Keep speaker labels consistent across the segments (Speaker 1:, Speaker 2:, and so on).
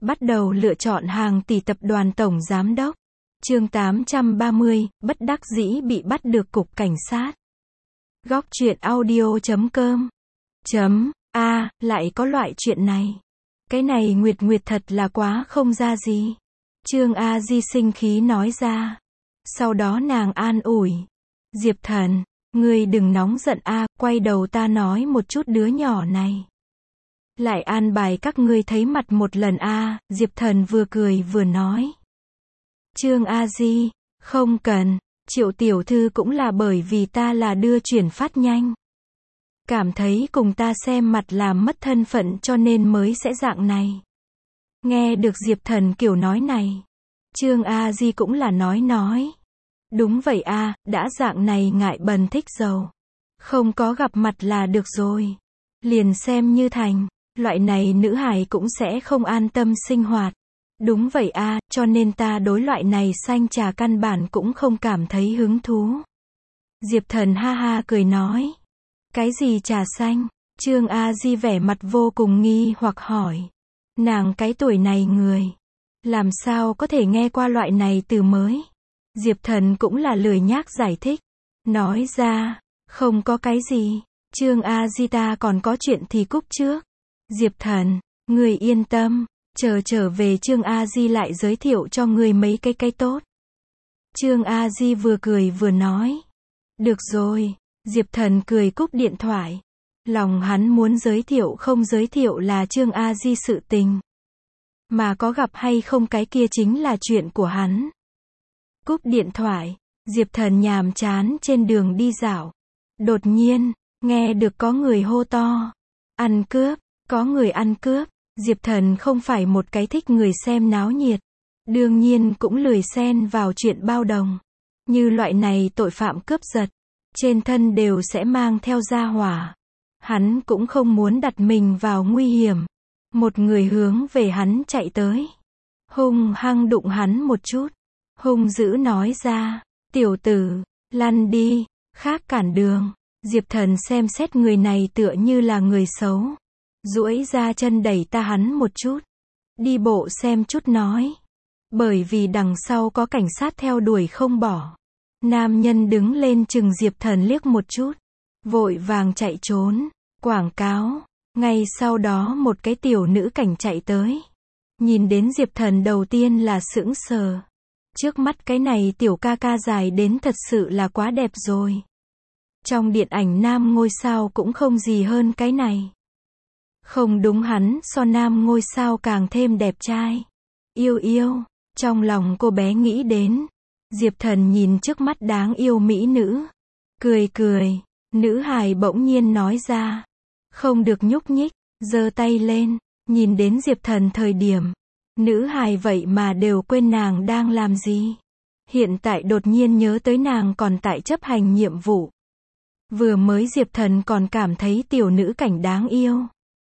Speaker 1: Bắt đầu lựa chọn hàng tỷ tập đoàn tổng giám đốc. Chương 830, bất đắc dĩ bị bắt được cục cảnh sát. Góc truyện audio.com. Lại có loại chuyện này. Cái này Nguyệt Nguyệt thật là quá không ra gì. Trương A Di sinh khí nói ra. Sau đó nàng an ủi. Diệp Thần, ngươi đừng nóng giận a, quay đầu ta nói một chút đứa nhỏ này. Lại an bài các ngươi thấy mặt một lần a, Diệp Thần vừa cười vừa nói. Trương A Di, không cần, Triệu tiểu thư cũng là bởi vì ta là đưa chuyển phát nhanh. Cảm thấy cùng ta xem mặt làm mất thân phận cho nên mới sẽ dạng này. Nghe được Diệp Thần kiểu nói này. Trương A Di cũng là nói. Đúng vậy a, đã dạng này ngại bần thích giàu. Không có gặp mặt là được rồi. Liền xem như thành, loại này nữ hài cũng sẽ không an tâm sinh hoạt. Đúng vậy a, cho nên ta đối loại này xanh trà căn bản cũng không cảm thấy hứng thú. Diệp Thần ha ha cười nói. Cái gì trà xanh? Trương A Di vẻ mặt vô cùng nghi hoặc hỏi. Nàng cái tuổi này người. Làm sao có thể nghe qua loại này từ mới? Diệp Thần cũng là lười nhác giải thích. Nói ra, không có cái gì. Trương A Di ta còn có chuyện thì cúp trước. Diệp Thần, người yên tâm. Trở về Trương A Di lại giới thiệu cho người mấy cái tốt. Trương A Di vừa cười vừa nói. Được rồi. Diệp Thần cười cúp điện thoại. Lòng hắn muốn giới thiệu không giới thiệu là Trương A Di sự tình. Mà có gặp hay không cái kia chính là chuyện của hắn. Cúp điện thoại, Diệp Thần nhàm chán trên đường đi dạo. Đột nhiên, nghe được có người hô to. Ăn cướp, có người ăn cướp. Diệp Thần không phải một cái thích người xem náo nhiệt. Đương nhiên cũng lười xen vào chuyện bao đồng. Như loại này tội phạm cướp giật. Trên thân đều sẽ mang theo gia hỏa. Hắn cũng không muốn đặt mình vào nguy hiểm. Một người hướng về hắn chạy tới. Hung hăng đụng hắn một chút. Hung dữ nói ra. Tiểu tử, lăn đi, khác cản đường. Diệp Thần xem xét người này tựa như là người xấu. Duỗi ra chân đẩy ta hắn một chút. Đi bộ xem chút nói. Bởi vì đằng sau có cảnh sát theo đuổi không bỏ. Nam nhân đứng lên chừng Diệp Thần liếc một chút. Vội vàng chạy trốn. Quảng cáo. Ngay sau đó một cái tiểu nữ cảnh chạy tới. Nhìn đến Diệp Thần đầu tiên là sững sờ. Trước mắt cái này tiểu ca ca dài đến thật sự là quá đẹp rồi. Trong điện ảnh nam ngôi sao cũng không gì hơn cái này. Không đúng, hắn so nam ngôi sao càng thêm đẹp trai. Yêu, trong lòng cô bé nghĩ đến. Diệp Thần nhìn trước mắt đáng yêu mỹ nữ. Cười, nữ hài bỗng nhiên nói ra. Không được nhúc nhích, giơ tay lên, nhìn đến Diệp Thần thời điểm. Nữ hài vậy mà đều quên nàng đang làm gì. Hiện tại đột nhiên nhớ tới nàng còn tại chấp hành nhiệm vụ. Vừa mới Diệp Thần còn cảm thấy tiểu nữ cảnh đáng yêu.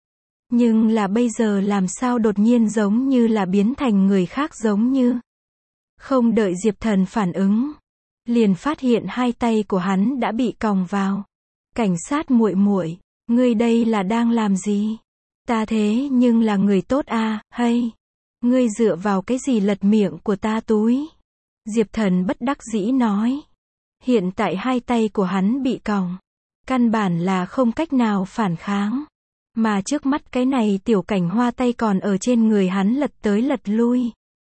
Speaker 1: Nhưng là bây giờ làm sao đột nhiên giống như là biến thành người khác giống như. Không đợi Diệp Thần phản ứng. Liền phát hiện hai tay của hắn đã bị còng vào. Cảnh sát muội muội, ngươi đây là đang làm gì? Ta thế nhưng là người tốt a, hay. Ngươi dựa vào cái gì lật miệng của ta túi? Diệp Thần bất đắc dĩ nói. Hiện tại hai tay của hắn bị còng. Căn bản là không cách nào phản kháng. Mà trước mắt cái này tiểu cảnh hoa tay còn ở trên người hắn lật tới lật lui.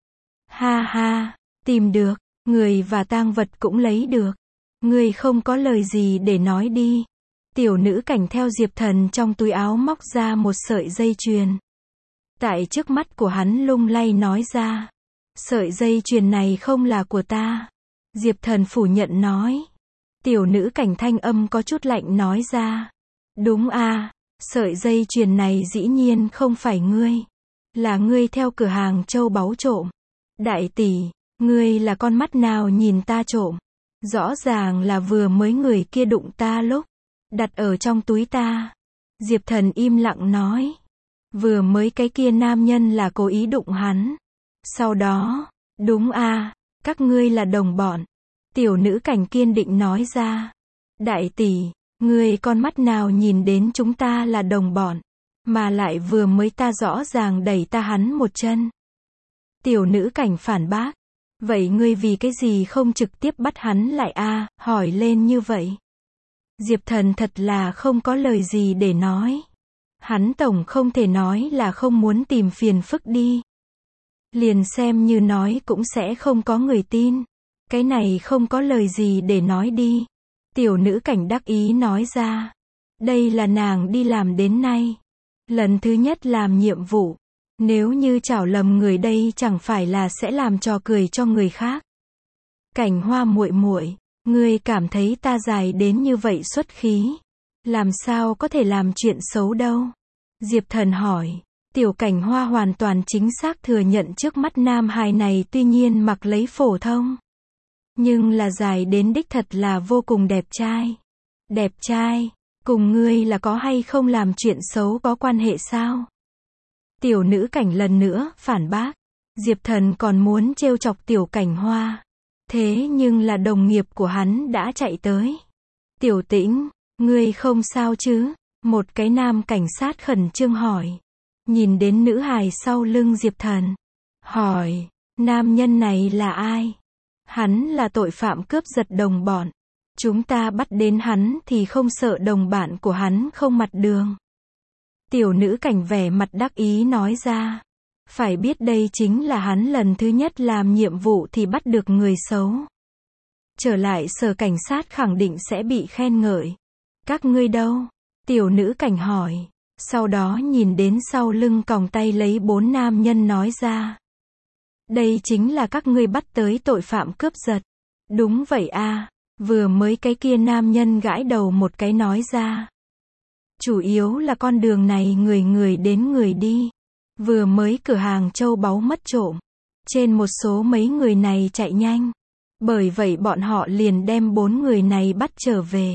Speaker 1: Ha, tìm được, người và tang vật cũng lấy được. Ngươi không có lời gì để nói đi. Tiểu nữ cảnh theo Diệp Thần trong túi áo móc ra một sợi dây chuyền. Tại trước mắt của hắn lung lay nói ra. Sợi dây chuyền này không là của ta. Diệp Thần phủ nhận nói. Tiểu nữ cảnh thanh âm có chút lạnh nói ra. Đúng a, sợi dây chuyền này dĩ nhiên không phải ngươi. Là ngươi theo cửa hàng châu báu trộm. Đại tỷ, ngươi là con mắt nào nhìn ta trộm? Rõ ràng là vừa mới người kia đụng ta lúc. Đặt ở trong túi ta. Diệp Thần im lặng nói. Vừa mới cái kia nam nhân là cố ý đụng hắn. Sau đó, đúng a, các ngươi là đồng bọn. Tiểu nữ cảnh kiên định nói ra. Đại tỷ, ngươi con mắt nào nhìn đến chúng ta là đồng bọn? Mà lại vừa mới ta rõ ràng đẩy ta hắn một chân. Tiểu nữ cảnh phản bác. Vậy ngươi vì cái gì không trực tiếp bắt hắn lại a? Hỏi lên như vậy. Diệp Thần thật là không có lời gì để nói. Hắn tổng không thể nói là không muốn tìm phiền phức đi. Liền xem như nói cũng sẽ không có người tin. Cái này không có lời gì để nói đi. Tiểu nữ cảnh đắc ý nói ra. Đây là nàng đi làm đến nay. Lần thứ nhất làm nhiệm vụ. Nếu như chảo lầm người đây chẳng phải là sẽ làm trò cười cho người khác. Cảnh Hoa muội muội, ngươi cảm thấy ta dài đến như vậy xuất khí. Làm sao có thể làm chuyện xấu đâu? Diệp Thần hỏi. Tiểu Cảnh Hoa hoàn toàn chính xác thừa nhận trước mắt nam hài này tuy nhiên mặc lấy phổ thông. Nhưng là dài đến đích thật là vô cùng đẹp trai. Đẹp trai, cùng ngươi là có hay không làm chuyện xấu có quan hệ sao? Tiểu nữ cảnh lần nữa phản bác. Diệp Thần còn muốn trêu chọc Tiểu Cảnh Hoa. Thế nhưng là đồng nghiệp của hắn đã chạy tới. Tiểu Tĩnh, ngươi không sao chứ? Một cái nam cảnh sát khẩn trương hỏi. Nhìn đến nữ hài sau lưng Diệp Thần. Hỏi, nam nhân này là ai? Hắn là tội phạm cướp giật đồng bọn. Chúng ta bắt đến hắn thì không sợ đồng bạn của hắn không mặt đường. Tiểu nữ cảnh vẻ mặt đắc ý nói ra. Phải biết đây chính là hắn lần thứ nhất làm nhiệm vụ thì bắt được người xấu. Trở lại sở cảnh sát khẳng định sẽ bị khen ngợi. Các ngươi đâu? Tiểu nữ cảnh hỏi. Sau đó nhìn đến sau lưng còng tay lấy 4 nam nhân nói ra. Đây chính là các ngươi bắt tới tội phạm cướp giật. Đúng vậy a. Vừa mới cái kia nam nhân gãi đầu một cái nói ra. Chủ yếu là con đường này người người đến người đi. Vừa mới cửa hàng châu báu mất trộm. Trên một số mấy người này chạy nhanh. Bởi vậy bọn họ liền đem 4 người này bắt trở về.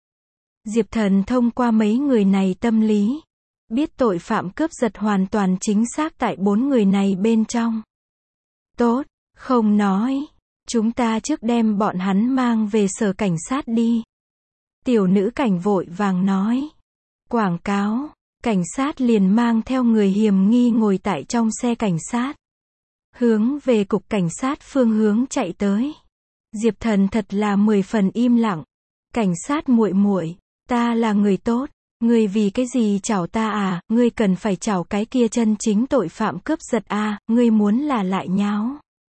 Speaker 1: Diệp Thần thông qua mấy người này tâm lý. Biết tội phạm cướp giật hoàn toàn chính xác tại 4 người này bên trong. Tốt, không nói. Chúng ta trước đem bọn hắn mang về sở cảnh sát đi. Tiểu nữ cảnh vội vàng nói. Quảng cáo. Cảnh sát liền mang theo người hiểm nghi ngồi tại trong xe cảnh sát. Hướng về cục cảnh sát phương hướng chạy tới. Diệp Thần thật là 10 phần im lặng. Cảnh sát muội muội, ta là người tốt. Ngươi vì cái gì chảo ta à? Ngươi cần phải chảo cái kia chân chính tội phạm cướp giật à? Ngươi muốn là lại nháo.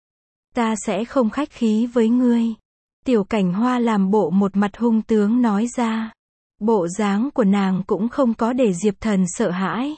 Speaker 1: Ta sẽ không khách khí với ngươi. Tiểu Cảnh Hoa làm bộ một mặt hung tướng nói ra. Bộ dáng của nàng cũng không có để Diệp Thần sợ hãi.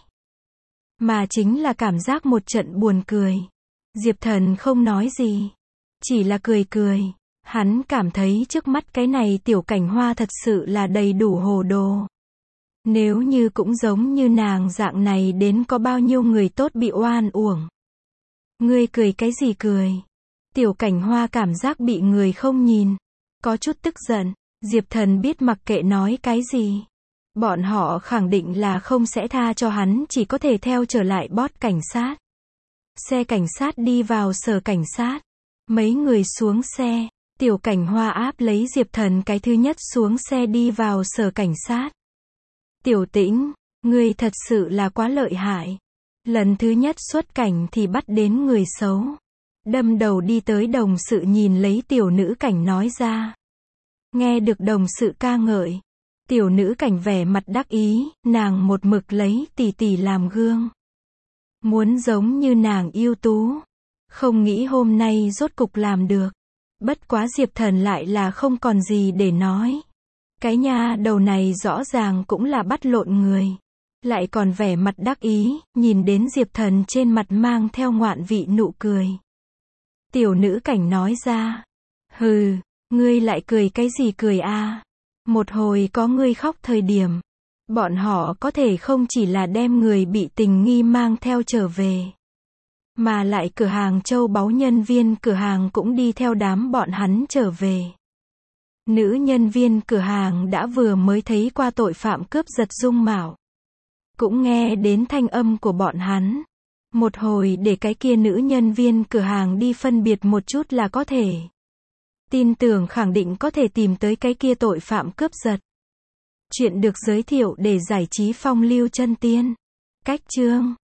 Speaker 1: Mà chính là cảm giác một trận buồn cười. Diệp Thần không nói gì. Chỉ là cười cười. Hắn cảm thấy trước mắt cái này Tiểu Cảnh Hoa thật sự là đầy đủ hồ đồ. Nếu như cũng giống như nàng dạng này đến có bao nhiêu người tốt bị oan uổng. Ngươi cười cái gì cười? Tiểu Cảnh Hoa cảm giác bị người không nhìn. Có chút tức giận. Diệp Thần biết mặc kệ nói cái gì. Bọn họ khẳng định là không sẽ tha cho hắn, chỉ có thể theo trở lại boss cảnh sát. Xe cảnh sát đi vào sở cảnh sát. Mấy người xuống xe. Tiểu Cảnh Hoa áp lấy Diệp Thần cái thứ nhất xuống xe đi vào sở cảnh sát. Tiểu Tĩnh, ngươi thật sự là quá lợi hại. Lần thứ nhất xuất cảnh thì bắt đến người xấu. Đâm đầu đi tới đồng sự nhìn lấy tiểu nữ cảnh nói ra. Nghe được đồng sự ca ngợi. Tiểu nữ cảnh vẻ mặt đắc ý, nàng một mực lấy tỷ tỷ làm gương. Muốn giống như nàng ưu tú. Không nghĩ hôm nay rốt cục làm được. Bất quá Diệp Thần lại là không còn gì để nói. Cái nha đầu này rõ ràng cũng là bắt lộn người. Lại còn vẻ mặt đắc ý, nhìn đến Diệp Thần trên mặt mang theo ngoạn vị nụ cười. Tiểu nữ cảnh nói ra. Hừ, ngươi lại cười cái gì cười a? Một hồi có ngươi khóc thời điểm. Bọn họ có thể không chỉ là đem người bị tình nghi mang theo trở về. Mà lại cửa hàng châu báu nhân viên cửa hàng cũng đi theo đám bọn hắn trở về. Nữ nhân viên cửa hàng đã vừa mới thấy qua tội phạm cướp giật dung mạo. Cũng nghe đến thanh âm của bọn hắn. Một hồi để cái kia nữ nhân viên cửa hàng đi phân biệt một chút là có thể. Tin tưởng khẳng định có thể tìm tới cái kia tội phạm cướp giật. Chuyện được giới thiệu để giải trí phong lưu chân tiên. Cách chương